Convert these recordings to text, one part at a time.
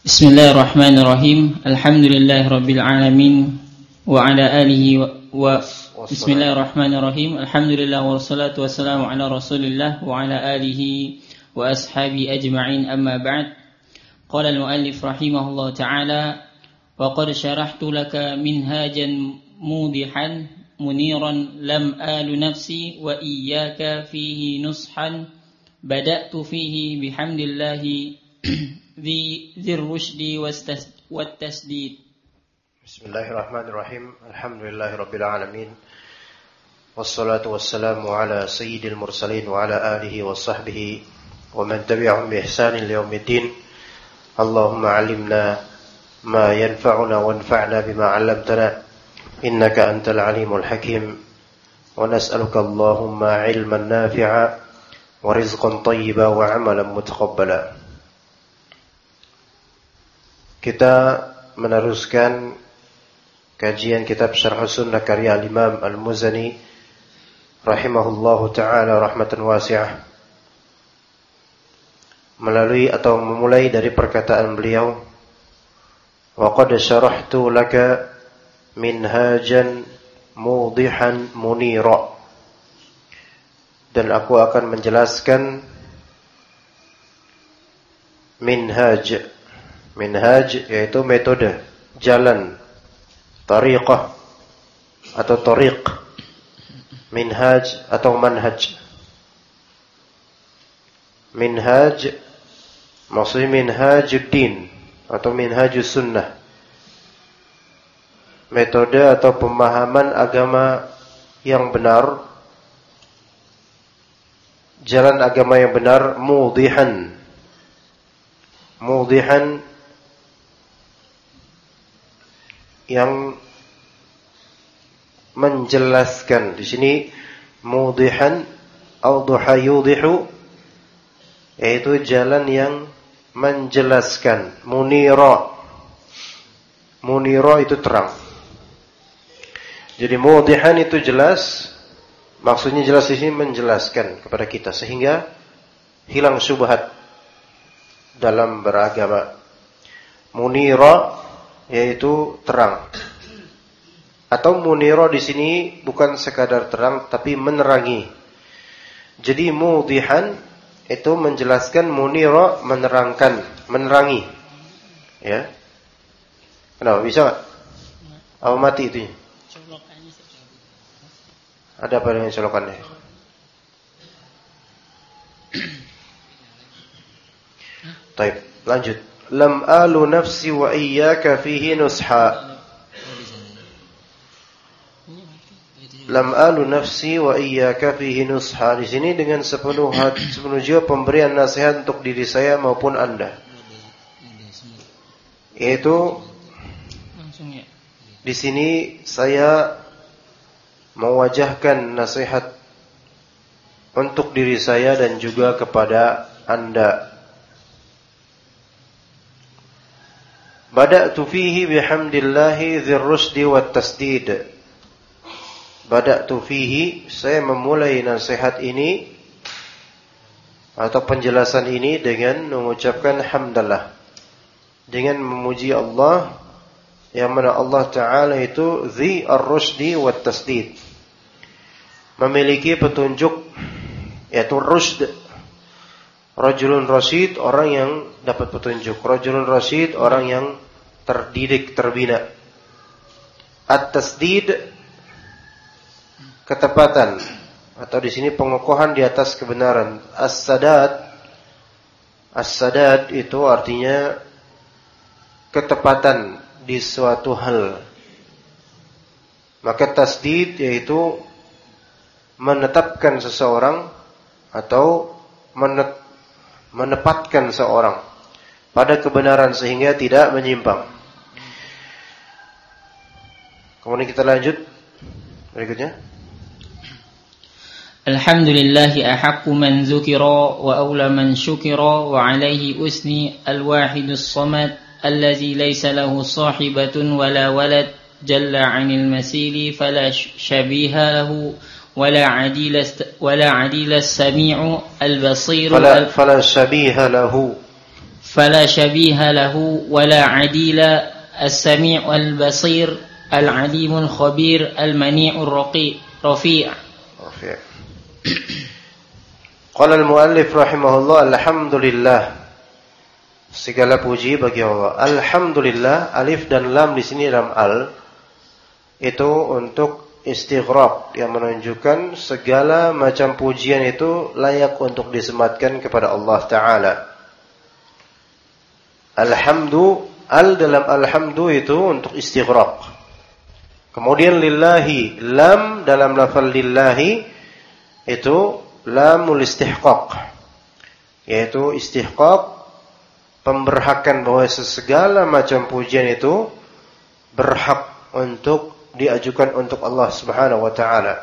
Bismillahirrahmanirrahim. Alhamdulillahirabbil alamin wa ala alihi wa Bismillahirrahmanirrahim. Alhamdulillah wassalatu wassalamu ala Rasulillah wa ala alihi wa ashabi ajma'in, amma ba'd. Qala al-muallif rahimahullah ta'ala wa qad syarahtu laka minhajan mudihan muniran lam alu nafsi wa iyyaka fihi nushan bada'tu fihi bihamdillahi ذي الرشد والتسديد. Bismillahirrahmanirrahim. Alhamdulillahi rabbil alamin. Wassalatu wassalamu ala sayyidil mursalin wa ala alihi wa sahbihi wa man tabi'ahum bi ihsanin ila yaumiddin. Allahumma 'allimna ma yanfa'una wanfa'na bima 'allamtana innaka antal alimul hakim. Wa nas'aluka Allahumma 'ilman nafi'a wa rizqan thayyiban wa 'amalan mutaqabbala. Kita meneruskan kajian kitab Syarh Sunnah karya Imam Al-Muzani rahimahullahu ta'ala rahmatan wasi'ah, melalui atau memulai dari perkataan beliau, wa qad syarahtu laka minhajan mudihan munira, dan aku akan menjelaskan minhaj yaitu metode, jalan, tariqah atau tariq, minhaj atau manhaj. Minhaj maksudnya minhajuddin atau minhajus sunnah, metode atau pemahaman agama yang benar, jalan agama yang benar. Mudihan yang menjelaskan. Di sini mudihan awdaha yudihu, yaitu jalan yang menjelaskan. Munira itu terang. Jadi mudihan itu jelas, maksudnya jelas di sini menjelaskan kepada kita sehingga hilang syubhat dalam beragama. Munira yaitu terang. Atau munira di sini bukan sekadar terang tapi menerangi. Jadi mudihan itu menjelaskan, munira menerangkan, menerangi. Ya. Kenapa bisa enggak? Apa mati itu? Ada apa dengan colokannya? Baik, lanjut. Lam alu nafsi wa iyyaka fihi nusha. Lam alu nafsi wa iyyaka fihi nusha. Di sini dengan sepenuh hati, sepenuh jiwa pemberian nasihat untuk diri saya maupun Anda. Yaitu di sini saya mewajahkan nasihat untuk diri saya dan juga kepada Anda. Bada'tu fihi bihamdillahi dzir rusdi wat tasdid. Bada'tu fihi, saya memulai nasihat ini atau penjelasan ini dengan mengucapkan hamdalah, dengan memuji Allah, yang mana Allah Ta'ala itu dzi ar-rusdi wat tasdid, memiliki petunjuk, yaitu rusd. Rajulun rasyid, orang yang dapat petunjuk. Rajulun rasyid, orang yang terdidik, terbina. At-tasdid, ketepatan, atau di sini pengokohan di atas kebenaran. As-sadad itu artinya ketepatan di suatu hal. Maka tasdid yaitu menetapkan seseorang atau menempatkan seorang pada kebenaran sehingga tidak menyimpang. Kemudian kita lanjut berikutnya. Alhamdulillahi ahaqqu man dzukira wa aula man syukira wa alaihi usni al-wahidus samad allazi laysa lahu sahibatun wala walad jalla 'anil masili fala syabiha lahu ولا عديل السميع البصير فلا شبيه له فلا شبيه له ولا عديل السميع البصير العليم الخبير المنيع الرفيع. Qala al-muallif rahimahullah, alhamdulillah, segala puji bagi Allah. Alhamdulillah, alif dan lam di sini dalam al itu untuk istighraq, yang menunjukkan segala macam pujian itu layak untuk disematkan kepada Allah Ta'ala. Alhamdu, al dalam alhamdu itu untuk istighraq. Kemudian lillahi, lam dalam lafal lillahi itu lamul istihqaq, yaitu istihqaq, pemberhakan bahwa segala macam pujian itu berhak untuk diajukan untuk Allah Subhanahu wa taala.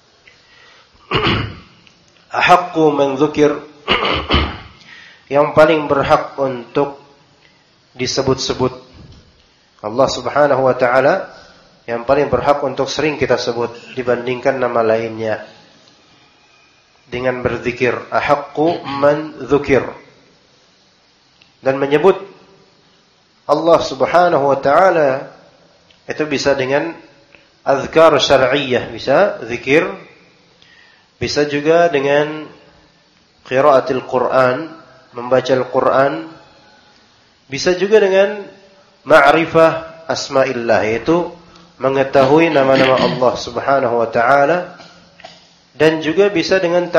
Ahaqqu man dzukir, yang paling berhak untuk disebut-sebut. Allah Subhanahu wa taala yang paling berhak untuk sering kita sebut dibandingkan nama lainnya. Dengan berzikir, ahaqqu man dzukir, dan menyebut Allah Subhanahu wa taala itu bisa dengan azkar syar'iyyah, bisa zikir, bisa juga dengan qiraatil Quran, membaca Al-Quran, bisa juga dengan ma'rifah asma'illah, yaitu mengetahui nama-nama Allah Subhanahu wa taala. Dan juga bisa dengan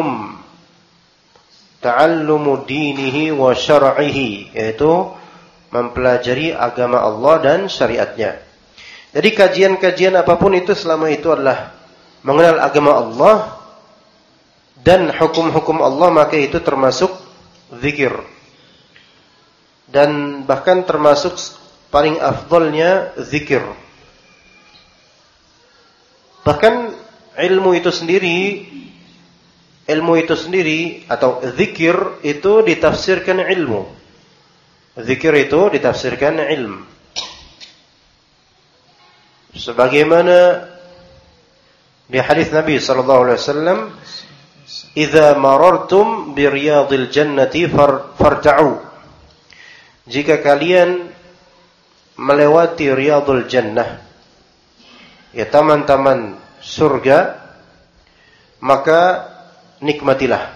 ta'allumu dinihi wa syar'ihi, yaitu mempelajari agama Allah dan syariatnya. Jadi kajian-kajian apapun itu selama itu adalah mengenal agama Allah dan hukum-hukum Allah, maka itu termasuk zikir. Dan bahkan termasuk paling afdalnya zikir. Bahkan ilmu itu sendiri atau zikir itu ditafsirkan ilmu. Zikir itu ditafsirkan ilmu. Sebagaimana di hadis Nabi sallallahu alaihi wasallam, "Idza marartum bi riyadil jannati farta'u." Jika kalian melewati riyadul jannah, ya taman-taman surga, maka nikmatilah.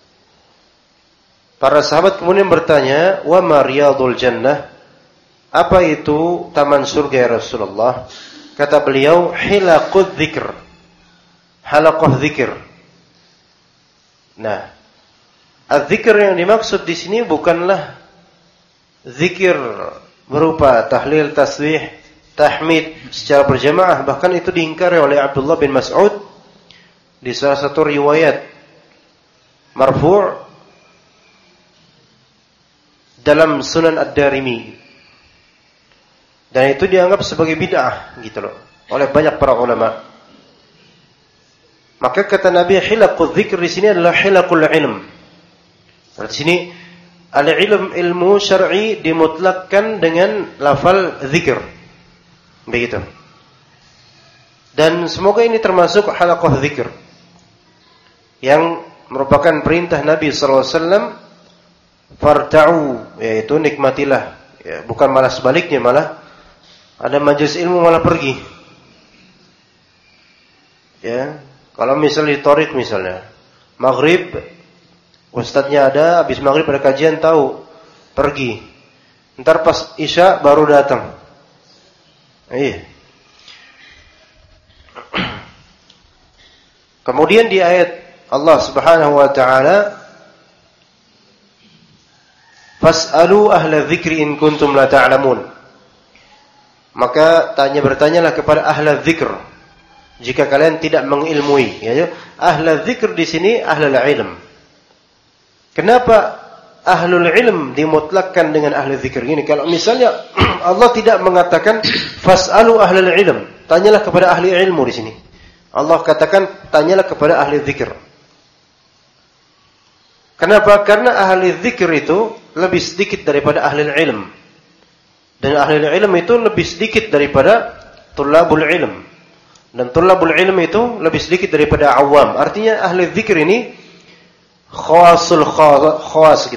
Para sahabat kemudian bertanya, "Wa ma riyadul jannah?" Apa itu taman surga ya Rasulullah? Kata beliau, "Hilaqud dzikr." Halaqah dzikir. Nah, az-dzikr yang dimaksud di sini bukanlah zikir berupa tahlil, tasbih, tahmid secara berjamaah. Bahkan itu diingkari oleh Abdullah bin Mas'ud di salah satu riwayat marfu' dalam Sunan Ad-Darimi. Dan itu dianggap sebagai bid'ah gitu loh oleh banyak para ulama. Maka kata Nabi, hilaqul dzikr di sini adalah hilaqul ilm. Di sini al-ilm, ilmu syar'i dimutlakkan dengan lafal zikir. Begitu. Dan semoga ini termasuk halaqah zikir yang merupakan perintah Nabi sallallahu alaihi wasallam, farta'u, yaitu nikmatilah, ya, bukan malah sebaliknya, malah ada majelis ilmu malah pergi. Ya, kalau misalnya di Thoriq misalnya, maghrib ustadznya ada, habis maghrib ada kajian, tahu, pergi. Ntar pas isya baru datang. Iya. Kemudian di ayat Allah Subhanahu wa taala, "Fas'alu ahla dzikri in kuntum la ta'lamun." Maka bertanyalah kepada ahla dzikr jika kalian tidak mengilmui. Ya, ahla dzikr di sini ahlul ilm. Kenapa ahlul ilm dimutlakkan dengan ahli dzikir ini? Kalau misalnya Allah tidak mengatakan fas'alu ahlul ilm, tanyalah kepada ahli ilmu di sini. Allah katakan tanyalah kepada ahli dzikir. Kenapa? Karena ahli dzikir itu lebih sedikit daripada ahli ilm. Dan ahli ilm itu lebih sedikit daripada tulabul ilm. Dan tulabul ilm itu lebih sedikit daripada awam. Artinya ahli dzikir ini khawasul khawas gitu.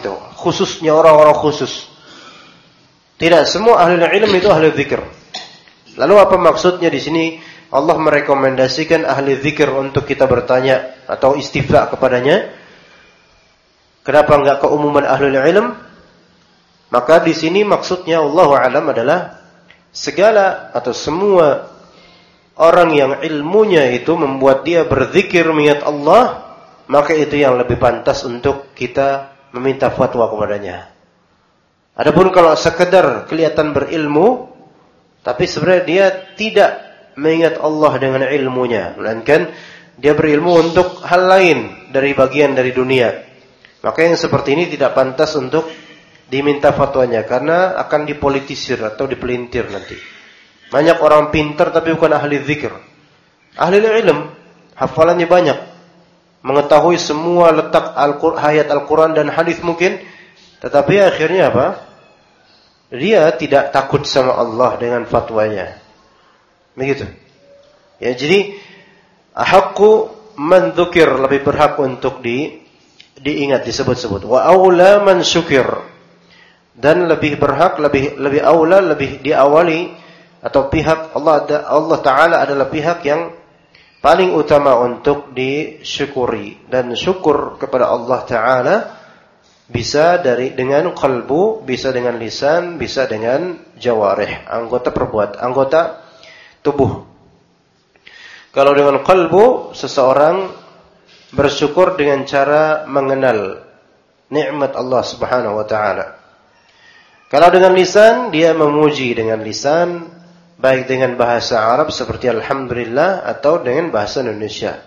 khususnya orang-orang khusus. Tidak semua ahli ilm itu ahli zikir. Lalu apa maksudnya di sini? Allah merekomendasikan ahli zikir untuk kita bertanya atau istifta kepadanya. Kenapa enggak keumuman ahli ilm? Maka di sini maksudnya Allahu a'lam adalah segala atau semua orang yang ilmunya itu membuat dia berzikir mengingat Allah, maka itu yang lebih pantas untuk kita meminta fatwa kepadanya. Adapun kalau sekedar kelihatan berilmu, tapi sebenarnya dia tidak mengingat Allah dengan ilmunya, melainkan dia berilmu untuk hal lain dari bagian dari dunia, maka yang seperti ini tidak pantas untuk diminta fatwanya, karena akan dipolitisir atau dipelintir nanti. Banyak orang pintar tapi bukan ahli zikir. Ahli ilm, hafalannya banyak, mengetahui semua letak ayat Al-Quran dan hadis mungkin, tetapi akhirnya apa? Dia tidak takut sama Allah dengan fatwanya. Begitu. Ya, jadi ahaqqu man dzukir, lebih berhak untuk diingat, disebut-sebut. Wa aula man syukir, dan lebih berhak, lebih aula, lebih diawali atau pihak Allah Ta'ala adalah pihak yang paling utama untuk disyukuri. Dan syukur kepada Allah Ta'ala bisa dengan qalbu, bisa dengan lisan, bisa dengan jawarih, anggota tubuh. Kalau dengan qalbu, seseorang bersyukur dengan cara mengenal nikmat Allah Subhanahu wa Ta'ala. Kalau dengan lisan, dia memuji dengan lisan, baik dengan bahasa Arab seperti Alhamdulillah atau dengan bahasa Indonesia.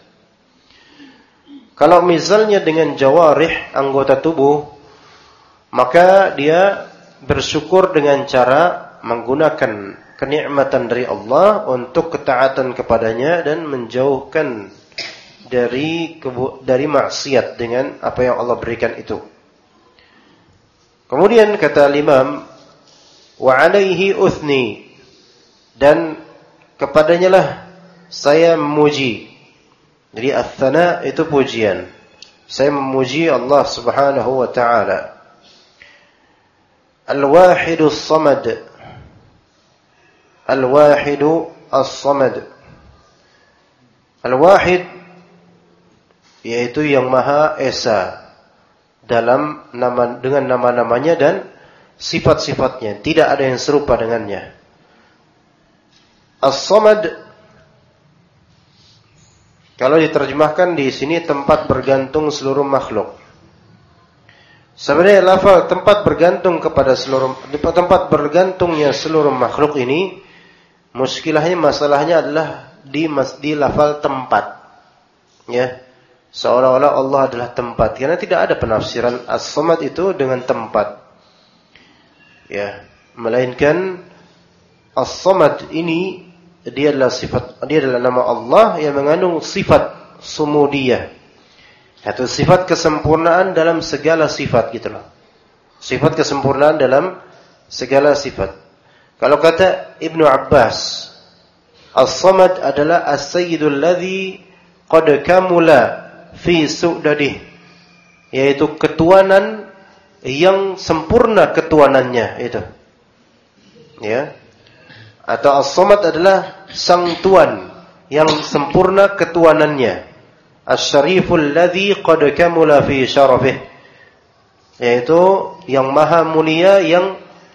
Kalau misalnya dengan jawarih, anggota tubuh, maka dia bersyukur dengan cara menggunakan kenikmatan dari Allah untuk ketaatan kepadanya dan menjauhkan dari maksiat dengan apa yang Allah berikan itu. Kemudian kata Imam, wa alaihi uthni, dan kepadanya lah saya memuji. Jadi ats-tsana itu pujian. Saya memuji Allah Subhanahu wa Ta'ala. Al-Wahidus Samad. Al-Wahidu As-Samad. Al-Wahid yaitu yang Maha Esa dengan nama-namanya dan sifat-sifatnya, tidak ada yang serupa dengannya. As-Samad kalau diterjemahkan di sini tempat bergantung seluruh makhluk. Sebenarnya lafal tempat bergantungnya seluruh makhluk ini, masalahnya adalah di lafal tempat. Ya. Seolah-olah Allah adalah tempat, karena tidak ada penafsiran as-samad itu dengan tempat. Ya, melainkan as-samad ini dia adalah nama Allah yang mengandung sifat sumudiyah. Atau sifat kesempurnaan dalam segala sifat gitu loh. Sifat kesempurnaan dalam segala sifat. Kalau kata Ibnu Abbas, as-samad adalah as-sayyidul ladzi qad kamula fi su'dadih, yaitu ketuanan yang sempurna ketuanannya itu. Ya. Atau as-samad adalah sang tuan yang sempurna ketuanannya. Asy-syariful ladzi qad kamula fi syarafih, yaitu yang maha mulia yang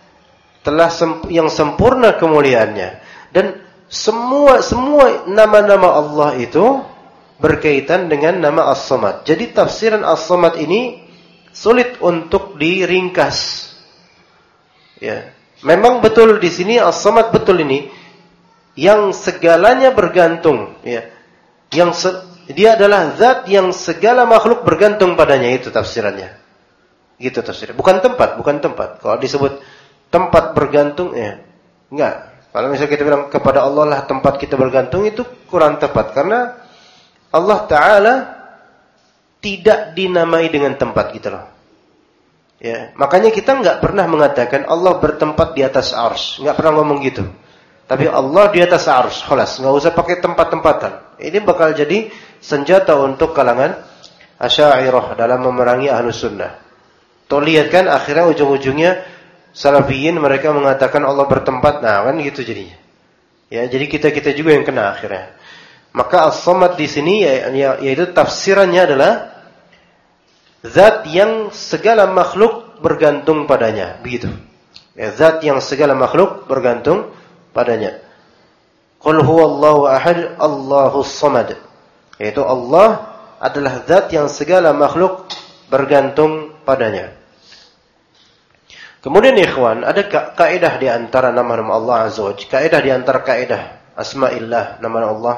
sempurna kemuliaannya. Dan semua nama-nama Allah itu berkaitan dengan nama As-Samad. Jadi tafsiran As-Samad ini sulit untuk diringkas. Ya, memang betul di sini As-Samad betul ini yang segalanya bergantung, ya. Dia adalah zat yang segala makhluk bergantung padanya, itu tafsirannya. Gitu tafsirnya. Bukan tempat. Kalau disebut tempat bergantung, ya enggak. Kalau misalnya kita bilang kepada Allah lah tempat kita bergantung, itu kurang tepat, karena Allah Ta'ala tidak dinamai dengan tempat gitu loh. Ya, makanya kita enggak pernah mengatakan Allah bertempat di atas arsy, enggak pernah ngomong gitu. Tapi Allah di atas arsy, khalas, enggak usah pakai tempat-tempatan. Ini bakal jadi senjata untuk kalangan Asy'ariyah dalam memerangi Ahlus Sunnah. Tuh lihat kan akhirnya ujung-ujungnya Salafiyin mereka mengatakan Allah bertempat. Nah, kan gitu jadinya. Ya, jadi kita juga yang kena akhirnya. Maka as-samad di sini yaitu tafsirannya adalah zat yang segala makhluk bergantung padanya, begitu. Ya, zat yang segala makhluk bergantung padanya. Qul huwallahu ahad, Allahus samad. Yaitu Allah adalah zat yang segala makhluk bergantung padanya. Kemudian ikhwan, ada kaidah di antara nama-nama Allah Azza wa Jalla, kaidah di antara kaidah asma'illah, nama Allah,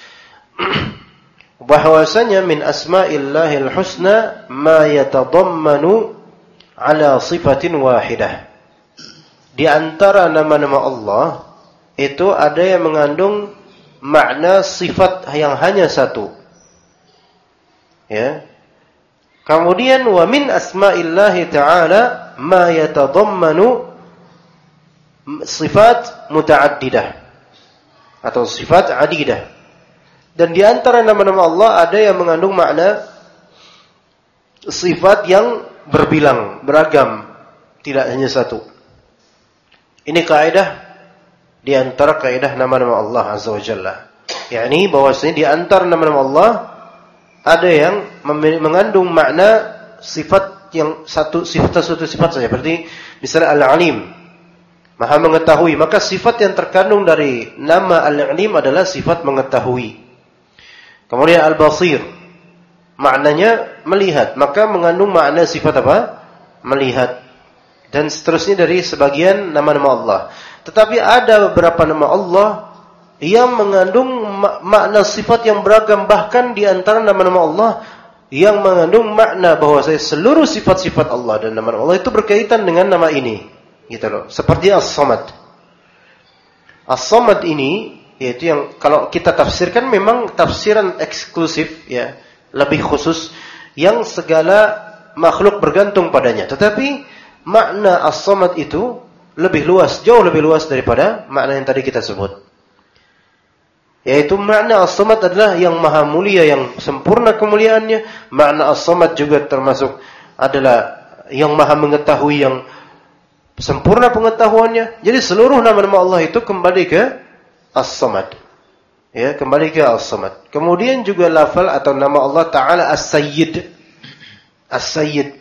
bahwasanya min asma'illahil husna ma yatadammanu ala sifatin wahidah. Di antara nama-nama Allah itu ada yang mengandung makna sifat yang hanya satu. Ya. Kemudian wa min asma'illahi ta'ala ma yatadammanu sifat muta'addidah atau sifat adidah. Dan di antara nama-nama Allah ada yang mengandung makna sifat yang berbilang, beragam, tidak hanya satu. Ini kaidah di antara kaidah nama-nama Allah Azza wa Jalla. yakni bahwasanya di antara nama-nama Allah ada yang mengandung makna sifat yang satu sifat saja. Berarti misalnya Al-Alim, Maha mengetahui, maka sifat yang terkandung dari nama Al-Alim adalah sifat mengetahui. Kemudian Al-Basir, maknanya melihat, maka mengandung makna sifat apa? Melihat. Dan seterusnya dari sebagian nama-nama Allah. Tetapi ada beberapa nama Allah yang mengandung makna sifat yang beragam, bahkan di antara nama-nama Allah yang mengandung makna bahwa seluruh sifat-sifat Allah dan nama Allah itu berkaitan dengan nama ini, gitu loh. Seperti As-Samad. As-Samad ini yaitu yang kalau kita tafsirkan memang tafsiran eksklusif, ya, lebih khusus yang segala makhluk bergantung padanya. Tetapi makna As-Samad itu lebih luas, jauh lebih luas daripada makna yang tadi kita sebut. Yaitu makna As-Samad adalah yang maha mulia, yang sempurna kemuliaannya. Makna As-Samad juga termasuk adalah yang maha mengetahui, yang sempurna pengetahuannya. Jadi seluruh nama-nama Allah itu kembali ke As-Samad. Ya, kembali ke As-Samad. Kemudian juga lafal atau nama Allah Ta'ala As-Sayyid. As-Sayyid.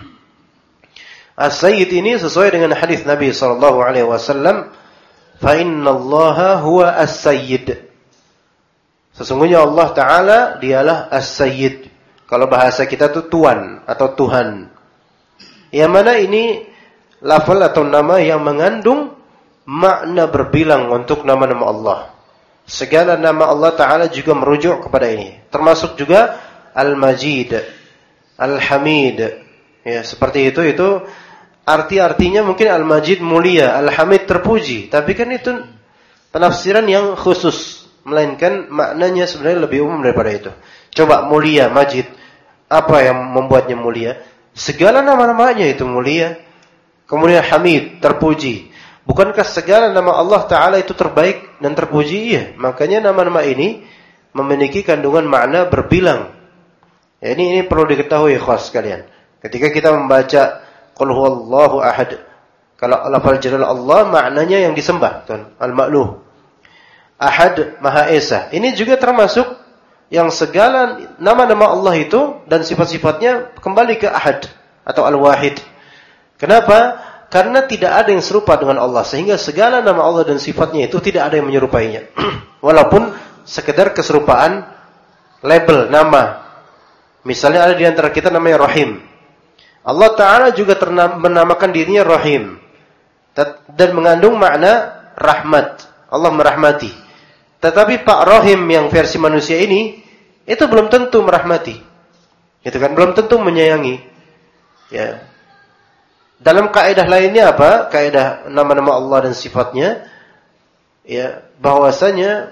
As-Sayyid ini sesuai dengan hadis Nabi SAW. Fa inna Allaha huwa As-Sayyid. Sesungguhnya Allah Ta'ala dialah As-Sayyid. Kalau bahasa kita itu Tuan atau Tuhan. Yang mana ini lafal atau nama yang mengandung makna berbilang untuk nama-nama Allah. Segala nama Allah Ta'ala juga merujuk kepada ini. Termasuk juga Al-Majid, Al-Hamid. Ya, seperti itu arti-artinya mungkin Al-Majid mulia, Al-Hamid terpuji. Tapi kan itu penafsiran yang khusus. Melainkan maknanya sebenarnya lebih umum daripada itu. Coba mulia, Majid. Apa yang membuatnya mulia? Segala nama-namanya itu mulia. Kemudian Hamid, terpuji. Bukankah segala nama Allah Ta'ala itu terbaik dan terpuji? Iya. Makanya nama-nama ini memiliki kandungan makna berbilang. Ya, ini perlu diketahui khas sekalian. Ketika kita membaca Qul huwallahu ahad. Kalau lafal jalal Allah maknanya yang disembah, kan? Al-Ma'luh. Ahad, Maha Esa. Ini juga termasuk yang segala nama-nama Allah itu dan sifat-sifatnya kembali ke Ahad atau Al-Wahid. Kenapa? Karena tidak ada yang serupa dengan Allah, sehingga segala nama Allah dan sifatnya itu tidak ada yang menyerupainya. Walaupun sekedar keserupaan label nama. Misalnya ada di antara kita namanya Rahim. Allah Ta'ala juga menamakan dirinya Rahim dan mengandung makna rahmat. Allah merahmati. Tetapi Pak Rahim yang versi manusia ini itu belum tentu merahmati. Gitu kan? Belum tentu menyayangi. Ya. Dalam kaidah lainnya apa? Kaidah nama-nama Allah dan sifatnya, ya, bahwasanya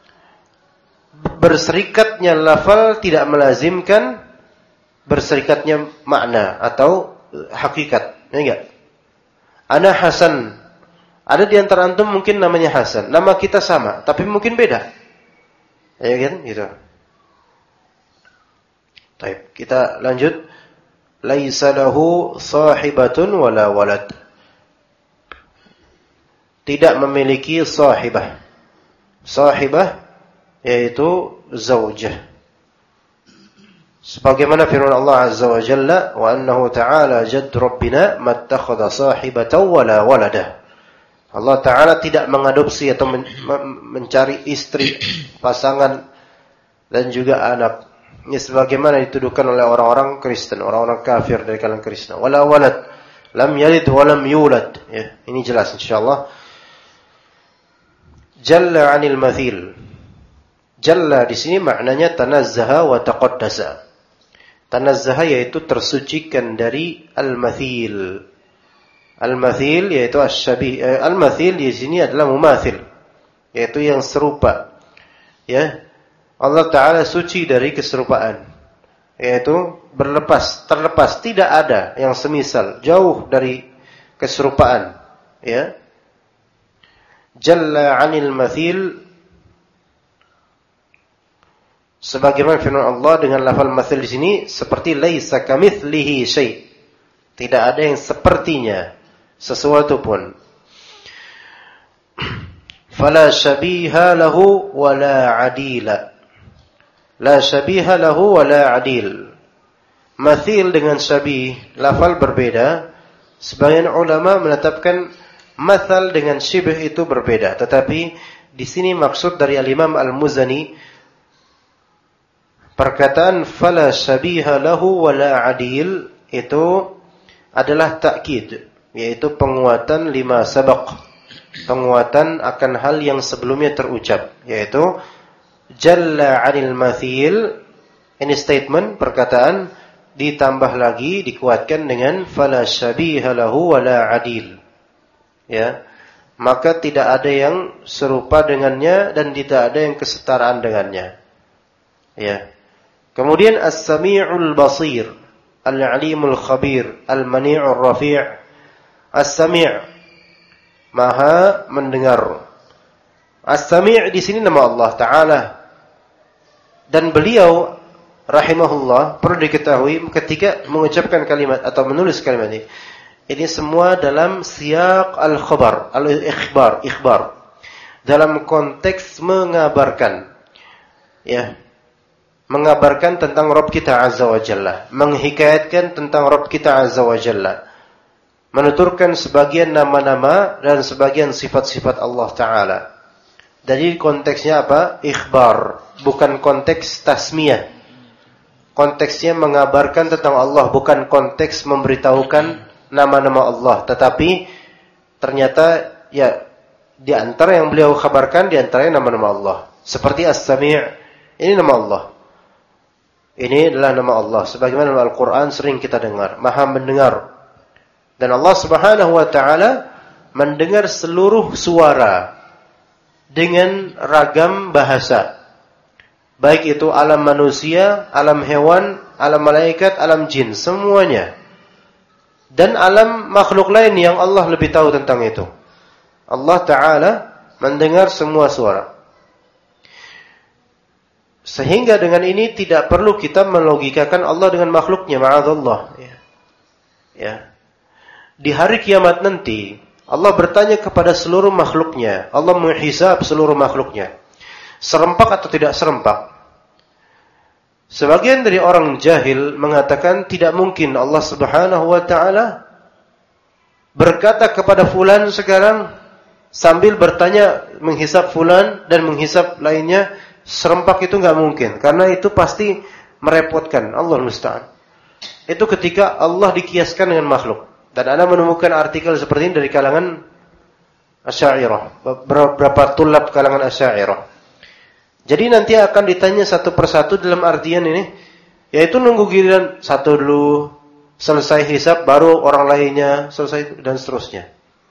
berserikatnya lafal tidak melazimkan berserikatnya makna atau hakikat. Ya enggak? Ana Hasan. Ada di antara antum mungkin namanya Hasan. Nama kita sama, tapi mungkin beda. Ya kan? Gitu. Baik, kita lanjut. laisa lahu sahibatun wala walad. Tidak memiliki sahibah. Sahibah yaitu zaujah. Sebagaimana firman Allah Azza wa Jalla, wa annahu ta'ala jadd rabbina mattakhadha sahibatan wala walada. Allah Ta'ala tidak mengadopsi atau mencari istri, pasangan, dan juga anak. Ini sebagaimana dituduhkan oleh orang-orang Kristen, orang-orang kafir dari kalangan Kristen. Wala walad, lam yalid wa lam yulad. Ya, ini jelas insyaallah. Jalla 'anil mathil. Jalla di sini maknanya tanazzaha wa taqaddasa. Tanazzaha yaitu tersucikan dari al-mathil. Al-mathil yaitu asy-syabih. Al-mathil di sini adalah mumathil, yaitu yang serupa. Ya. Allah Ta'ala suci dari keserupaan, yaitu terlepas, tidak ada yang semisal, jauh dari keserupaan. Ya. Jalla 'anil mathil, sebagaimana firman Allah dengan lafal mathil di sini, seperti laisa kamitslihi syai'. Tidak ada yang sepertinya sesuatu pun. Fala syabiha lahu wala adila. La syabiha lahu wala adil. Mathil dengan syabih, lafal berbeda. Sebagian ulama menetapkan mathal dengan syibh itu berbeda. Tetapi di sini maksud dari al-Imam Al-Muzani, perkataan fala syabiha lahu wala adil itu adalah takkid, yaitu penguatan lima sabaq, penguatan akan hal yang sebelumnya terucap, yaitu jalla 'anil mathil. Ini statement, perkataan, ditambah lagi dikuatkan dengan fala syabiha lahu wala adil. Ya, maka tidak ada yang serupa dengannya dan tidak ada yang kesetaraan dengannya. Ya. Kemudian as-sami'ul basir, al-alimul khabir, al-mani'ur rafi'. As-sami', maha mendengar. As-sami' di sini nama Allah Ta'ala. Dan beliau rahimahullah, perlu diketahui ketika mengucapkan kalimat atau menulis kalimat ini semua dalam siyaq al-khabar, ikhbar, dalam konteks mengabarkan. Ya. Mengabarkan tentang Rabb kita Azza wa Jalla, menghikayatkan tentang Rabb kita Azza wa Jalla, menuturkan sebagian nama-nama dan sebagian sifat-sifat Allah Ta'ala. Jadi konteksnya apa? Ikhbar, bukan konteks tasmiyah. Konteksnya mengabarkan tentang Allah, bukan konteks memberitahukan nama-nama Allah. Tetapi ternyata ya di antara yang beliau kabarkan di antaranya nama-nama Allah. Seperti As-Sami', ini nama Allah. Ini adalah nama Allah. Sebagaimana dalam Al-Quran sering kita dengar, maha mendengar. Dan Allah Subhanahu wa Ta'ala mendengar seluruh suara dengan ragam bahasa. Baik itu alam manusia, alam hewan, alam malaikat, alam jin, semuanya. Dan alam makhluk lain yang Allah lebih tahu tentang itu. Allah Ta'ala mendengar semua suara. Sehingga dengan ini tidak perlu kita melogikakan Allah dengan makhluknya, ma'adzallah. Ya. Di hari kiamat nanti, Allah bertanya kepada seluruh makhluknya. Allah menghisab seluruh makhluknya. Serempak atau tidak serempak. Sebagian dari orang jahil mengatakan tidak mungkin Allah Subhanahu wa Ta'ala berkata kepada fulan sekarang sambil bertanya menghisab fulan dan menghisab lainnya. Serempak itu enggak mungkin, karena itu pasti merepotkan. Allah musta'an. Itu ketika Allah dikiaskan dengan makhluk. Dan Anda menemukan artikel seperti ini dari kalangan Asy'ariyah, beberapa tulab kalangan Asy'ariyah. Jadi nanti akan ditanya satu persatu dalam artian ini, yaitu nunggu giliran satu dulu selesai hisab, baru orang lainnya selesai dan seterusnya.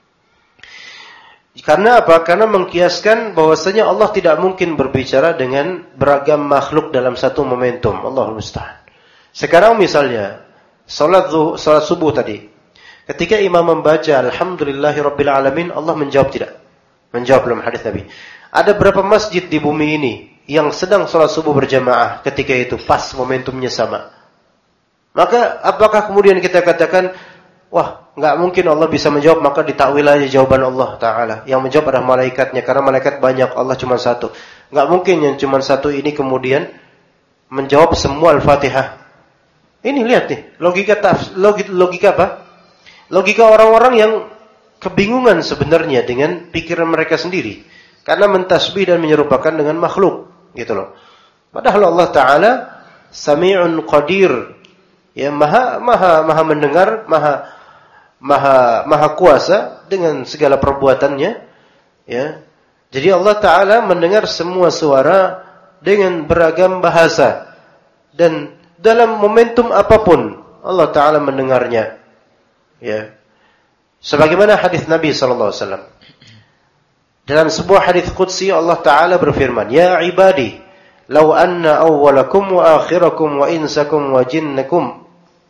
Karena apa? Karena mengkiaskan bahwasanya Allah tidak mungkin berbicara dengan beragam makhluk dalam satu momentum. Allahul musta'an. Sekarang misalnya salat subuh tadi, ketika imam membaca alhamdulillahirabbil alamin, Allah menjawab tidak? Menjawab dalam hadis Nabi. Ada berapa masjid di bumi ini yang sedang salat subuh berjamaah ketika itu pas momentumnya sama? Maka apakah kemudian kita katakan, wah, nggak mungkin Allah bisa menjawab, maka ditakwil aja jawaban Allah Ta'ala. Yang menjawab adalah malaikatnya, karena malaikat banyak, Allah cuma satu. Nggak mungkin yang cuma satu ini kemudian menjawab semua Al-Fatihah. Ini lihat nih, logika apa? Logika orang-orang yang kebingungan sebenarnya dengan pikiran mereka sendiri. Karena mentasbih dan menyerupakan dengan makhluk, gitu loh. Padahal Allah Ta'ala Sami'un Qadir, ya maha mendengar, maha kuasa dengan segala perbuatannya, ya. Jadi Allah Ta'ala mendengar semua suara dengan beragam bahasa, dan dalam momentum apapun Allah Ta'ala mendengarnya, ya. Sebagaimana hadis Nabi SAW. Dalam sebuah hadis qudsi Allah Ta'ala berfirman, Ya ibadi, law anna awwalakum wa akhirakum wa insakum wa jinnakum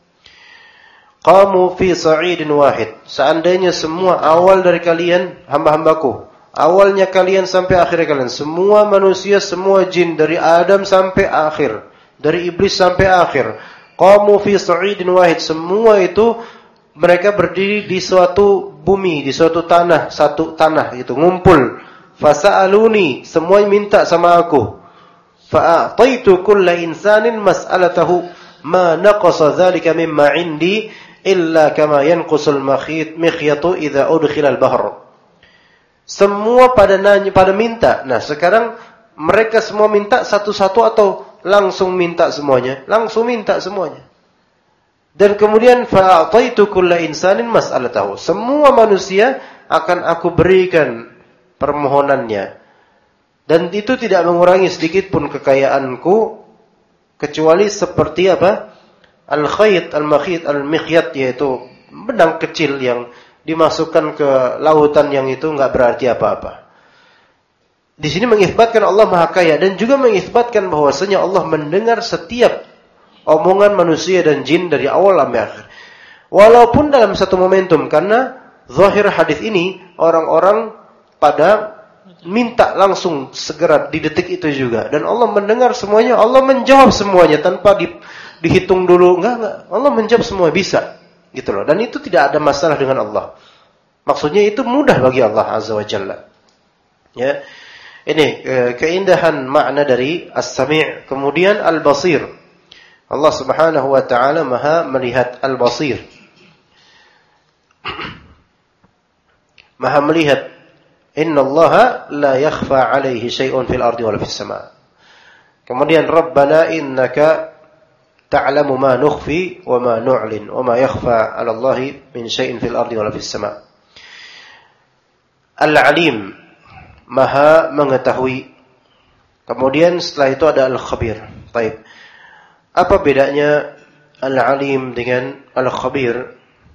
qamu fi sa'idin wahid. Seandainya semua awal dari kalian, hamba-hambaku, awalnya kalian sampai akhir kalian, semua manusia, semua jin, dari Adam sampai akhir, dari iblis sampai akhir, qamu fi sa'idin wahid, semua itu mereka berdiri di suatu bumi, di suatu tanah, satu tanah itu ngumpul. Fasa'aluni, semua minta sama aku. Fa'ataitu kulla insanin mas'alatahu ma naqasa dzalika mimma 'indi illa kama yanqusul mikhyatu idza udkhila al-bahr. Semua pada minta. Nah, sekarang mereka semua minta satu-satu atau langsung minta semuanya? Langsung minta semuanya. Dan kemudian fa'ataitu kulla insanin mas'alatahu. Semua manusia akan aku berikan permohonannya. Dan itu tidak mengurangi sedikit pun kekayaanku, kecuali seperti apa? Al-khayt, al-makhit, al-mikhyat, yaitu benang kecil yang dimasukkan ke lautan yang itu enggak berarti apa-apa. Di sini mengisbatkan Allah Maha Kaya, dan juga mengisbatkan bahwasanya Allah mendengar setiap omongan manusia dan jin dari awal sampai akhir. Walaupun dalam satu momentum, karena zahir hadis ini orang-orang pada minta langsung segera di detik itu juga, dan Allah mendengar semuanya, Allah menjawab semuanya tanpa dihitung dulu, enggak. Allah menjawab semua, bisa, gitu loh. Dan itu tidak ada masalah dengan Allah. Maksudnya itu mudah bagi Allah Azza wa Jalla. Ya. Ini keindahan makna dari As-Sami'. Kemudian Al-Basir. Allah Subhanahu wa Ta'ala Maha melihat, Al-Basir. Maha melihat. Innallaha la yakhfa 'alaihi syai'un fil ardi wala fis sama'. Kemudian Rabbana innaka ta'lamu ma nukhfi wa ma nu'lin wa ma yakhfa 'ala Allahi min syai'in fil ardi wala fis sama'. Al-Alim, Maha mengetahui. Kemudian setelah itu ada Al-Khabir. Baik. Apa bedanya Al-Alim dengan Al-Khabir?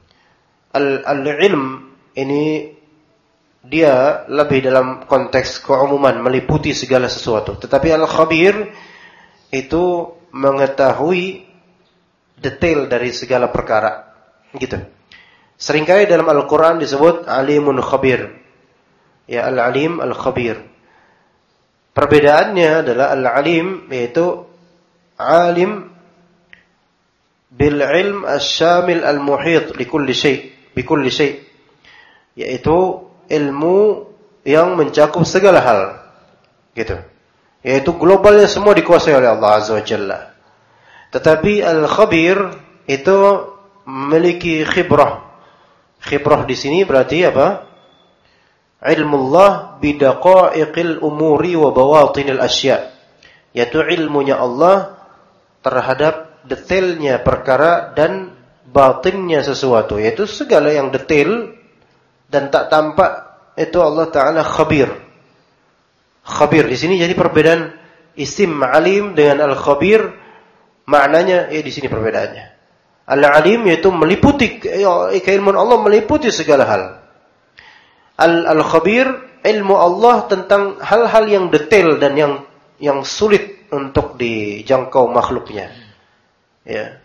Al-Ilm ini dia lebih dalam konteks keumuman, meliputi segala sesuatu. Tetapi Al-Khabir itu mengetahui detail dari segala perkara. Gitu. Seringkali dalam Al-Quran disebut Alimun Khabir. Ya, Al-Alim, Al-Khabir. Perbedaannya adalah Al-Alim yaitu alim bil ilm asy-syamil al-muhit likulli syai', bikulli syai'. Yaitu ilmu yang mencakup segala hal. Gitu. Yaitu globalnya semua dikuasai oleh Allah Azza wa Jalla. Tetapi Al-Khabir itu memiliki khibrah. Khibrah di sini berarti apa? Ilmullah bidaqa'iqil umuri wa bawatinil asya'. Yaitu ilmunya Allah terhadap detailnya perkara dan batinnya sesuatu, yaitu segala yang detail dan tak tampak, itu Allah Ta'ala Khabir. Khabir di sini jadi perbedaan isim Alim dengan Al-Khabir, maknanya di sini perbedaannya. Al-Alim yaitu meliputi, keilmuan Allah meliputi segala hal. Al-Khabir ilmu Allah tentang hal-hal yang detail dan yang sulit untuk dijangkau makhluknya. Ya.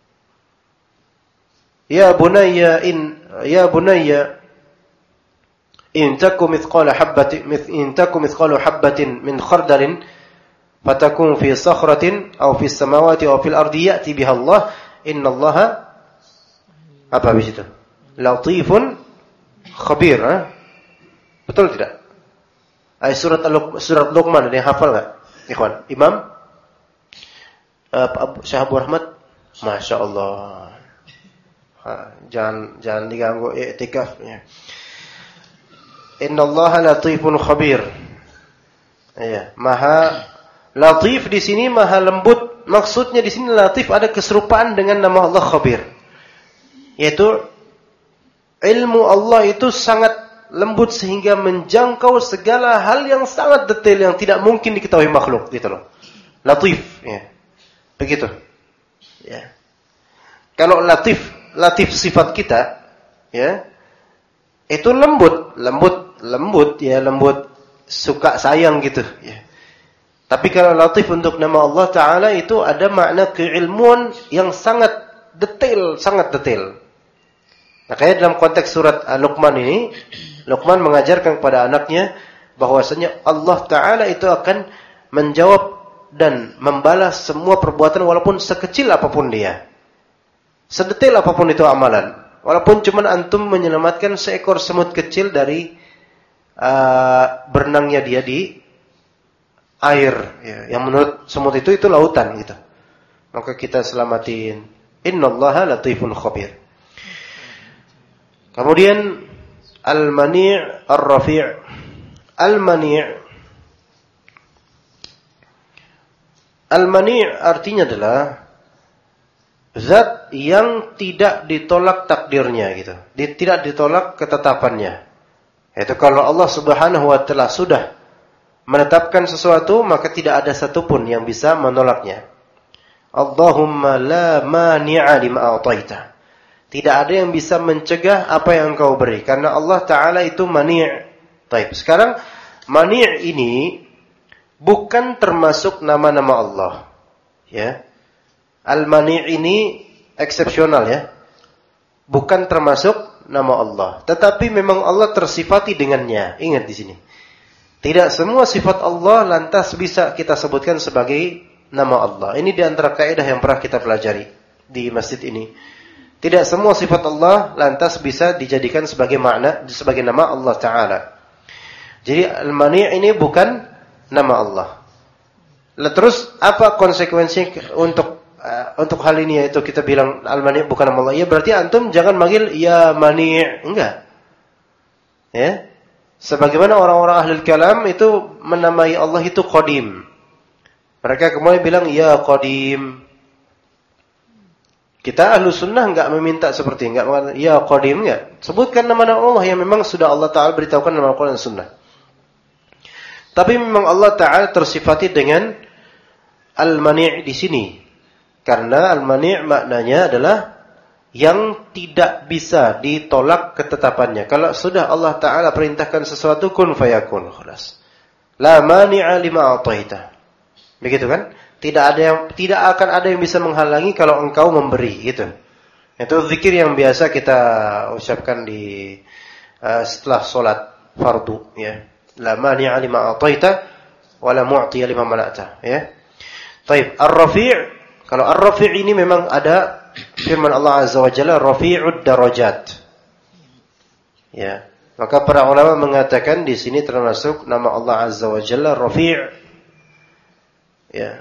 Ya bunayya in takum mithqala habatin min khardalin fatakun fi sakhratin aw fi samawati aw fil ardi ya'ti biha Allah Innallaha apa habis itu? Latifun khabir. Betul tidak? Surat Luqman, ada yang hafal enggak? Ikhwan, Imam Syekh Abu Rahmat, Masya Allah. Jangan diganggu i'tikafnya. Innallaha latifun khabir. Iya, Maha Latif di sini Maha lembut. Maksudnya di sini Latif ada keserupaan dengan nama Allah Khabir. Yaitu ilmu Allah itu sangat lembut sehingga menjangkau segala hal yang sangat detail yang tidak mungkin diketahui makhluk, gitu loh. Latif, ya. Begitu. Ya. Kalau latif sifat kita, ya. Itu lembut, ya, lembut, suka sayang gitu, ya. Tapi kalau latif untuk nama Allah Ta'ala itu ada makna keilmuan yang sangat detail. Makanya dalam konteks surat Luqman ini, Luqman mengajarkan kepada anaknya bahwasanya Allah Ta'ala itu akan menjawab dan membalas semua perbuatan walaupun sekecil apapun dia. Sedetail apapun itu amalan. Walaupun cuma antum menyelamatkan seekor semut kecil dari berenangnya dia di air, ya, yang menurut semut itu lautan gitu. Maka kita selamatin. Innallaha latifun khabir. Kemudian al-mani' ar-rafi'. Al-mani' artinya adalah zat yang tidak ditolak takdirnya gitu. Tidak ditolak ketetapannya. Yaitu kalau Allah Subhanahu wa taala sudah menetapkan sesuatu, maka tidak ada satupun yang bisa menolaknya. Allahumma la mani'a lima a'taita. Tidak ada yang bisa mencegah apa yang engkau beri. Karena Allah Ta'ala itu mani'. Taib. Sekarang, mani' ini bukan termasuk nama-nama Allah. Ya. Al-mani' ini eksepsional, ya. Bukan termasuk nama Allah. Tetapi memang Allah tersifati dengannya. Ingat di sini. Tidak semua sifat Allah lantas bisa kita sebutkan sebagai nama Allah. Ini di antara kaidah yang pernah kita pelajari di masjid ini. Tidak semua sifat Allah lantas bisa dijadikan sebagai nama Allah Ta'ala. Jadi al-mani' ini bukan nama Allah. Terus apa konsekuensinya untuk hal ini, yaitu kita bilang al-mani' bukan nama Allah? Ya berarti antum jangan manggil ya mani', enggak. Ya. Sebagaimana orang-orang ahli kalam itu menamai Allah itu Qadim. Mereka kemudian bilang ya Qadim. Kita ahlu sunnah enggak meminta seperti enggak mengatakan ya Qadim, enggak. Sebutkan nama-nama Allah yang memang sudah Allah Ta'ala beritahukan dalam Al-Quran dan Sunnah. Tapi memang Allah Ta'ala tersifati dengan al-mani' di sini. Karena al-mani' maknanya adalah yang tidak bisa ditolak ketetapannya. Kalau sudah Allah Ta'ala perintahkan sesuatu, kun fayakun. La mani'a lima a'taita. Begitu kan? Tidak akan ada yang bisa menghalangi kalau engkau memberi. Gitu. Itu zikir yang biasa kita ucapkan di setelah solat fardu. Ya. La mani'a lima a'taita, wa la mu'tiya lima mana'ta. Ya. Taib. Ar-rafi'. Kalau ar-rafi' ini memang ada firman Allah Azza wa Jalla, rafi'ud darajat. Ya, maka para ulama mengatakan di sini termasuk nama Allah Azza wa Jalla Rafi'. Ya.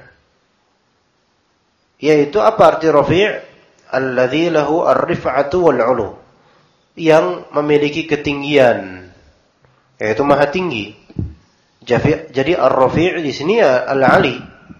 Yaitu apa arti Rafi'? Alladzi lahu ar-rif'atu wal 'ulu. Yang memiliki ketinggian, yaitu maha tinggi. Jadi ar-Rafi' di sini al-'ali.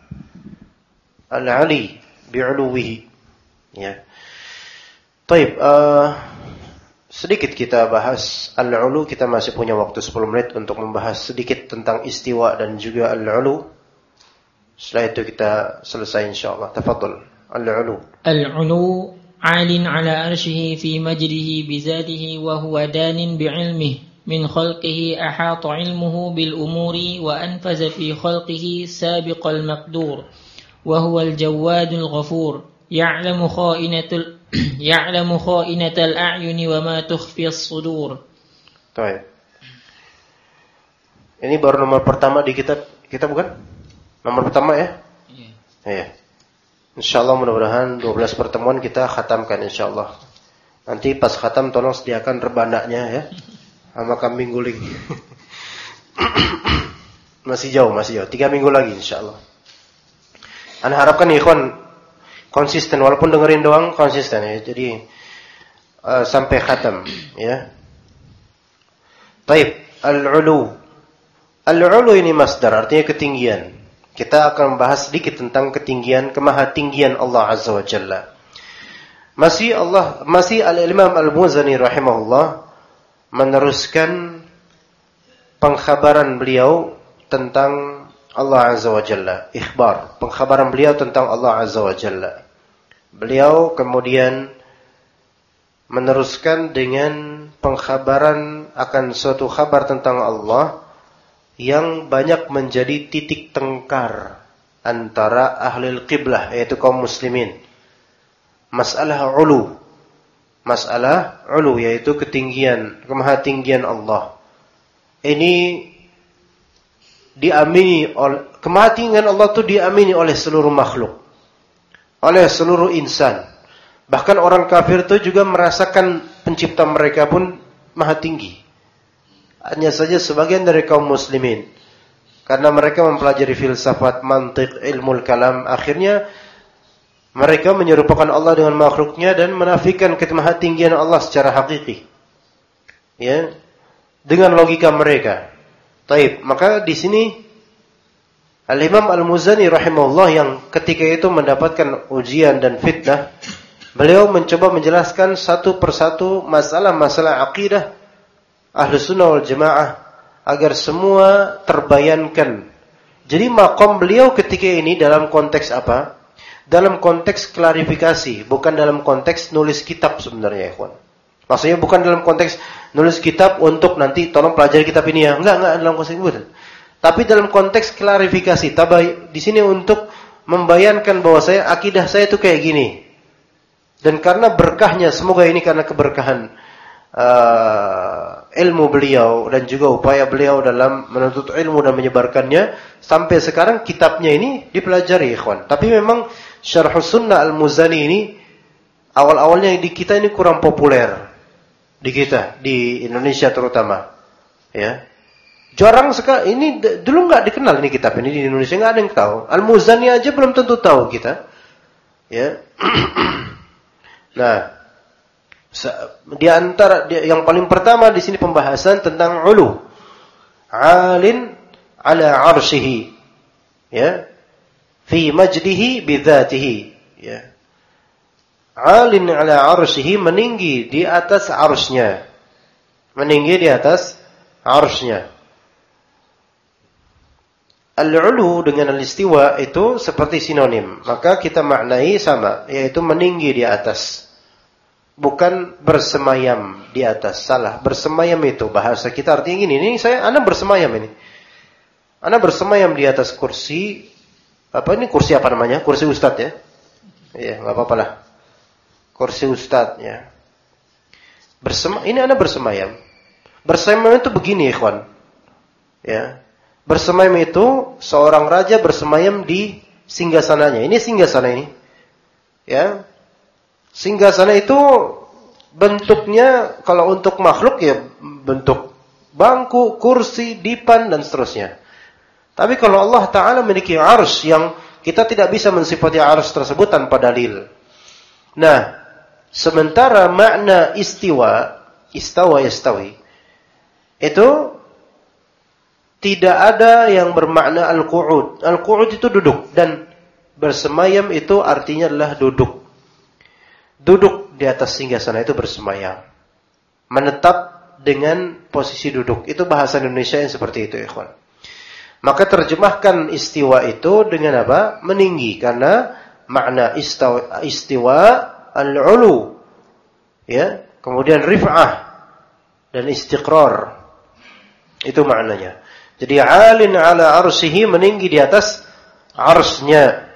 Al-'ali bi'uluwihi. Ya. Taib, sedikit kita bahas al-'ulu. Kita masih punya waktu 10 menit untuk membahas sedikit tentang istiwa dan juga al-'ulu. Setelah itu kita selesai insyaallah. Tafadhal. Al-'ulu. Al-'ulu 'alin 'ala 'arsyihi fi majdihi bi zatihi wa huwa danin bi 'ilmihi min khalqihi ahata 'ilmuhu bil umuri wa anfaza fi khalqihi sabiqal maqdur wa huwa al-jawwadul ghafur. Ya'lamu kha'inatal a'yuni wa ma tukhfi as-sudur. Baik. Ini baru nomor pertama di kitab kita bukan? Nomor pertama ya? Iya. Iya. Insyaallah mudah-mudahan 12 pertemuan kita khatamkan insyaallah. Nanti pas khatam tolong sediakan rebananya ya. Sama kambing guling. Masih jauh. 3 minggu lagi insyaallah. Ana harapkan ikhwan konsisten walaupun dengerin doang konsisten ya. Jadi sampai khatam ya. Taib, al-ulu. Al-ulu ini masdar artinya ketinggian. Kita akan membahas sedikit tentang ketinggian, kemahatinggian Allah Azza wa Jalla. Masih Al-Imam Al-Muzani rahimahullah meneruskan pengkhabaran beliau tentang Allah Azza wa Jalla. Ikhbar, pengkhabaran beliau tentang Allah Azza wa Jalla. Beliau kemudian meneruskan dengan pengkhabaran akan suatu kabar tentang Allah yang banyak menjadi titik tengkar antara ahli qiblah yaitu kaum muslimin. Masalah ulu yaitu ketinggian, kemahatinggian Allah. Ini diamini oleh kemahatinggian Allah itu diamini oleh seluruh makhluk, oleh seluruh insan. Bahkan orang kafir itu juga merasakan pencipta mereka pun maha tinggi. Hanya saja sebagian dari kaum muslimin karena mereka mempelajari filsafat, mantik, ilmu kalam, akhirnya mereka menyerupakan Allah dengan makhluknya dan menafikan kemahatinggian Allah secara hakiki. Ya, dengan logika mereka. Taib, maka di sini Al-Imam Al-Muzani rahimahullah yang ketika itu mendapatkan ujian dan fitnah, beliau mencoba menjelaskan satu persatu masalah-masalah akidah Ahlus Sunnah wal Jamaah agar semua terbayankan. Jadi maqam beliau ketika ini dalam konteks apa? Dalam konteks klarifikasi, bukan dalam konteks nulis kitab sebenarnya, ikhwan. Maksudnya bukan dalam konteks nulis kitab untuk nanti tolong pelajari kitab ini ya. Enggak dalam konteks itu. Tapi dalam konteks klarifikasi. Di sini untuk membayankan bahwa akidah saya itu kayak gini. Dan karena berkahnya, semoga ini karena keberkahan ilmu beliau dan juga upaya beliau dalam menuntut ilmu dan menyebarkannya, sampai sekarang kitabnya ini dipelajari, ikhwan. Tapi memang Syarhus Sunnah Al-Muzani ini awal-awalnya di kita ini kurang populer. Di kita, di Indonesia terutama. Ya. Jarang sekali, ini dulu enggak dikenal ini kitab ini di Indonesia, enggak ada yang tahu. Al-Muzani aja belum tentu tahu kita. Ya. Nah, di antara yang paling pertama di sini pembahasan tentang ulu. Alin ala arsyihi. Ya. Fi majdihi bidzatihi. Ya. Alin ala arsyihi, meninggi di atas arsy-Nya. Meninggi di atas arsy-Nya. Al-ulu dengan al-istiwa itu seperti sinonim. Maka kita maknai sama, yaitu meninggi di atas. Bukan bersemayam di atas. Salah. Bersemayam itu bahasa kita artinya gini. Ana bersemayam ini. Ana bersemayam di atas kursi. Apa ini kursi apa namanya? Kursi ustadz ya. Iya, enggak apa-apa lah. Kursi ustadz ya. Ini ana bersemayam. Bersemayam itu begini, ikhwan. Ya. Bersemayam itu seorang raja bersemayam di singgasananya. Ini singgasana ini. Ya. Singgasana itu bentuknya kalau untuk makhluk ya bentuk bangku, kursi, dipan dan seterusnya. Tapi kalau Allah Ta'ala memiliki arsy yang kita tidak bisa mensifati arsy tersebut tanpa dalil. Nah, sementara makna istawa yastawi itu tidak ada yang bermakna al-qu'ud. Al-qu'ud itu duduk dan bersemayam itu artinya adalah duduk. Duduk di atas singgasana itu bersemayam. Menetap dengan posisi duduk. Itu bahasa Indonesia yang seperti itu, ikhwan. Maka terjemahkan istiwa itu dengan apa? Meninggi. Karena makna istiwa al-ulu. Ya. Kemudian rif'ah. Dan istiqrar. Itu maknanya. Jadi alin ala arsyihi, meninggi di atas arsy-Nya.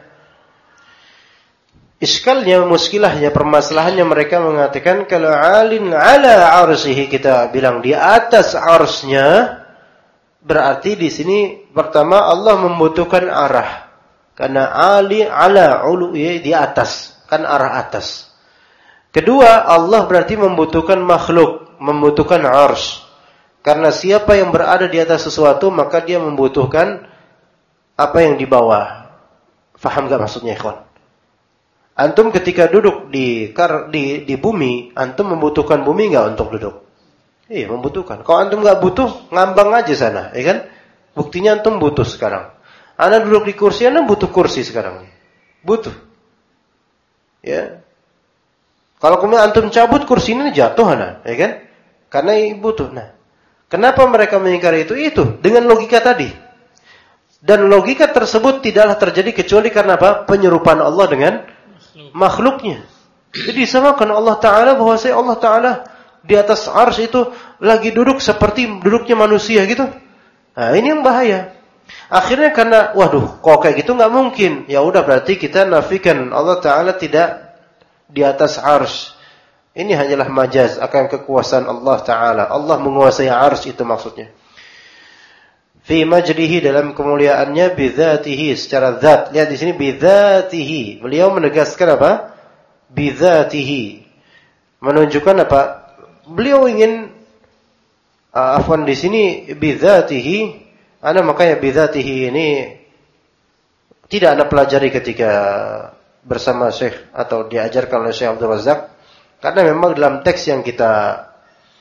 Iskalnya, muskilahnya, permasalahannya mereka mengatakan kalau alin ala arsyihi, kita bilang di atas arsy-Nya, berarti di sini pertama Allah membutuhkan arah. Karena ala ulu di atas, kan arah atas. Kedua, Allah berarti membutuhkan makhluk, membutuhkan arsy. Karena siapa yang berada di atas sesuatu, maka dia membutuhkan apa yang di bawah. Faham gak maksudnya, ikhwan? Antum ketika duduk di bumi, antum membutuhkan bumi gak untuk duduk? Iya, membutuhkan. Kalau antum gak butuh, ngambang aja sana, ya kan? Buktinya antum butuh sekarang. Anda duduk di kursi, Anda butuh kursi sekarang. Butuh. Ya. Kalau kemudian antum cabut kursi ini jatuh, Anda, ya kan? Karena butuh. Nah, kenapa mereka mengingkari itu? Itu dengan logika tadi. Dan logika tersebut tidaklah terjadi kecuali karena apa? Penyerupaan Allah dengan makhluknya. Jadi disamakan Allah Ta'ala bahwa Allah Ta'ala di atas arsy itu lagi duduk seperti duduknya manusia gitu. Nah, ini yang bahaya. Akhirnya karena, waduh, kok kayak gitu nggak mungkin. Ya udah berarti kita nafikan Allah Ta'ala tidak di atas arsy. Ini hanyalah majaz akan kekuasaan Allah Ta'ala. Allah menguasai arsy itu maksudnya. Fi majdihi dalam kemuliaannya bidzatihi secara zat. Lihat di sini bidzatihi. Beliau menegaskan apa? Bidzatihi. Menunjukkan apa? Beliau ingin di sini bidzatihi. Ana makanya bidzatihi ini tidak Anda pelajari ketika bersama Syekh atau diajarkan oleh Syekh Abdul Razak, karena memang dalam teks yang kita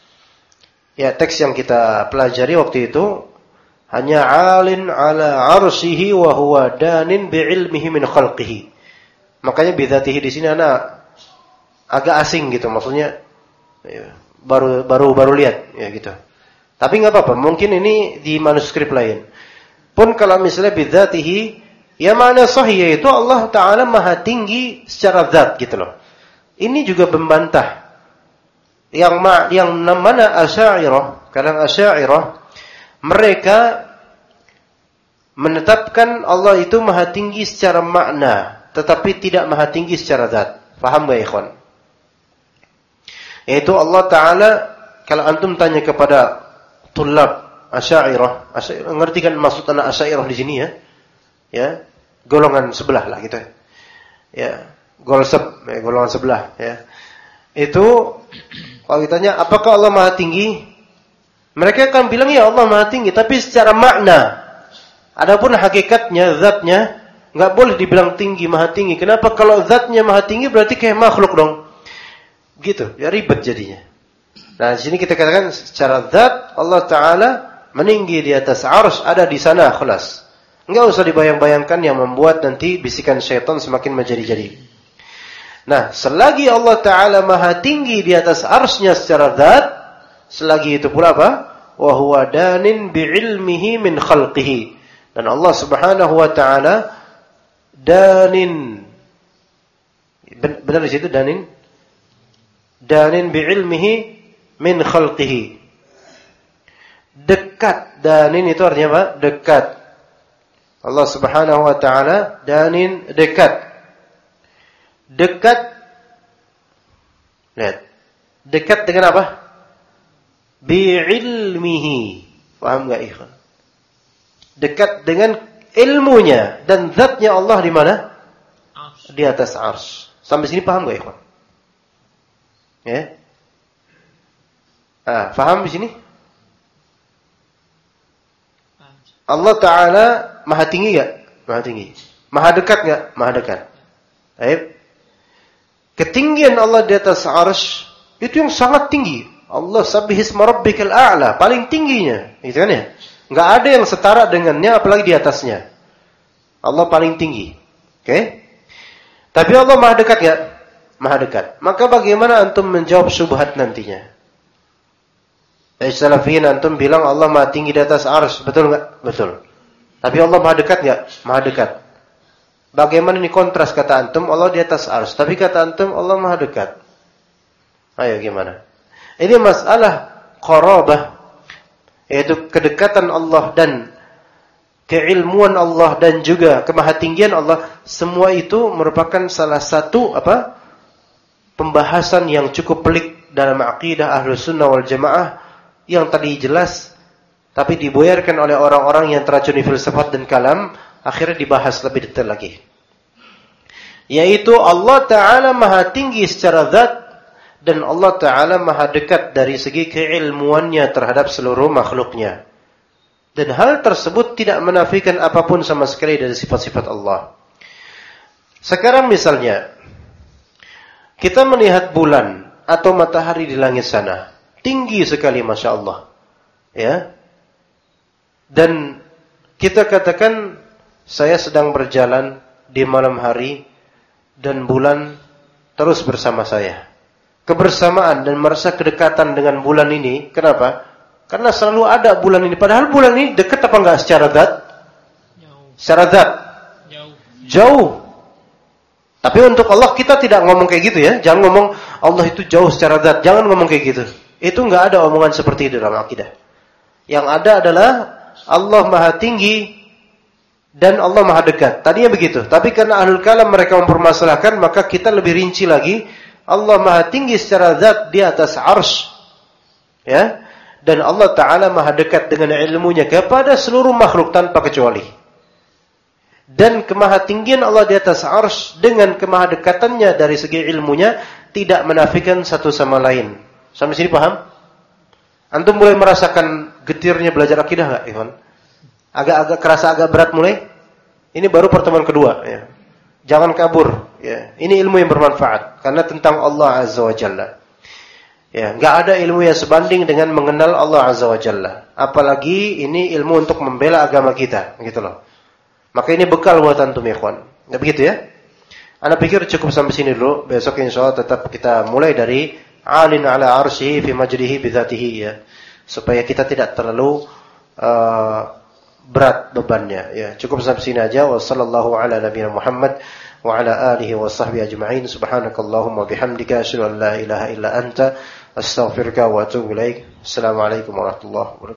pelajari waktu itu hanya alin ala arsyihi wa huwa danin bi ilmihi min khalqihi. Makanya bidzatihi di sini Ana agak asing gitu, maksudnya ya, baru lihat ya gitu. Tapi nggak apa-apa, mungkin ini di manuskrip lain. Pun kalau misalnya bidzatihi, ya makna sahih yaitu Allah Ta'ala maha tinggi secara zat gitu loh. Ini juga membantah yang mana Asy'ariyah, kadang Asy'ariyah mereka menetapkan Allah itu maha tinggi secara makna, tetapi tidak maha tinggi secara zat. Paham gak ikhwan? Yaitu Allah Ta'ala, kalau antum tanya kepada tulab Asy'ariyah, ngerti kan maksud anak Asy'ariyah di sini ya? Ya, golongan sebelah lah gitu. Ya, golongan sebelah ya. Itu kalau ditanya apakah Allah Maha tinggi? Mereka akan bilang ya Allah Maha tinggi, tapi secara makna. Adapun hakikatnya, zatnya enggak boleh dibilang tinggi, Maha tinggi. Kenapa? Kalau zatnya Maha tinggi berarti kayak makhluk dong. Gitu, ya ribet jadinya. Nah, di sini kita katakan secara zat Allah Ta'ala meninggi di atas arsy, ada di sana, khalas. Enggak usah dibayang-bayangkan yang membuat nanti bisikan syaitan semakin menjadi-jadi. Nah, selagi Allah Ta'ala maha tinggi di atas arsy-Nya secara zat, selagi itu pula apa? Wa huwa danin bi'ilmihi min khalqihi. Dan Allah Subhanahu wa Ta'ala danin. Benar di situ danin? Danin bi'ilmihi min khalqihi. Dekat. Danin itu artinya apa? Dekat. Allah Subhanahu wa Ta'ala danin dekat. Dekat. Lihat. Dekat dengan apa? Bi'ilmihi. Paham enggak ikhwan? Dekat dengan ilmunya dan zatnya Allah di mana? Di atas arsy. Sampai sini paham enggak ikhwan? Ya. Faham di sini? Allah Ta'ala maha tinggi enggak? Maha tinggi. Maha dekat enggak? Maha dekat. Baik. Ketinggian Allah di atas arsy itu yang sangat tinggi. Allah sabbihisma rabbikal a'la, paling tingginya, gitu kan ya? Enggak ada yang setara dengannya apalagi di atasnya. Allah paling tinggi. Oke? Tapi Allah maha dekat enggak? Maha dekat. Maka bagaimana antum menjawab syubhat nantinya? Salafiyin antum bilang Allah maha tinggi di atas arsy, betul enggak? Betul. Tapi Allah maha dekat enggak? Maha dekat. Bagaimana ini kontras kata antum Allah di atas arsy, tapi kata antum Allah maha dekat. Ayo gimana? Ini masalah qarabah, yaitu kedekatan Allah dan keilmuan Allah dan juga kemahatinggian Allah. Semua itu merupakan salah satu pembahasan yang cukup pelik dalam akidah Ahlus Sunnah wal Jamaah yang tadi jelas, tapi diboyarkan oleh orang-orang yang teracuni filsafat dan kalam akhirnya dibahas lebih detail lagi. Yaitu Allah Ta'ala maha tinggi secara zat, dan Allah Ta'ala maha dekat dari segi keilmuannya terhadap seluruh makhluknya. Dan hal tersebut tidak menafikan apapun sama sekali dari sifat-sifat Allah. Sekarang misalnya, kita melihat bulan atau matahari di langit sana. Tinggi sekali, Masya Allah. Ya. Dan kita katakan, saya sedang berjalan di malam hari, dan bulan terus bersama saya. Kebersamaan dan merasa kedekatan dengan bulan ini, kenapa? Karena selalu ada bulan ini. Padahal bulan ini dekat apa enggak secara zat? Jauh. Secara zat? Jauh. Tapi untuk Allah kita tidak ngomong kayak gitu ya. Jangan ngomong Allah itu jauh secara zat. Jangan ngomong kayak gitu. Itu enggak ada omongan seperti itu dalam akidah. Yang ada adalah Allah maha tinggi dan Allah maha dekat. Tadinya begitu. Tapi karena ahlul kalam mereka mempermasalahkan, maka kita lebih rinci lagi. Allah maha tinggi secara zat di atas arsy. Ya. Dan Allah Ta'ala maha dekat dengan ilmunya kepada seluruh makhluk tanpa kecuali. Dan kemahatinggian Allah di atas arsy dengan kemahadekatannya dari segi ilmunya tidak menafikan satu sama lain. Sampai sini paham? Antum mulai merasakan getirnya belajar akidah enggak, Ikhwan? Agak-agak kerasa agak berat mulai? Ini baru pertemuan kedua ya. Jangan kabur ya. Ini ilmu yang bermanfaat karena tentang Allah Azza wa Jalla. Ya, enggak ada ilmu yang sebanding dengan mengenal Allah Azza wa Jalla. Apalagi ini ilmu untuk membela agama kita, gitu loh. Maka ini bekal buat antum ikhwan. Enggak begitu ya? Ana pikir cukup sampai sini dulu. Besok insyaallah tetap kita mulai dari alin ala arsyihi fi majdihi bi dzatihi ya. Supaya kita tidak terlalu berat bebannya ya. Cukup sampai sini aja. Wassallallahu ala nabiyina Muhammad wa ala alihi wa sahbihi ajma'in. Subhanakallahumma bihamdika asyhadu an la ilaha illa anta astaghfiruka wa atubu ilaik. Assalamualaikum warahmatullahi wabarakatuh.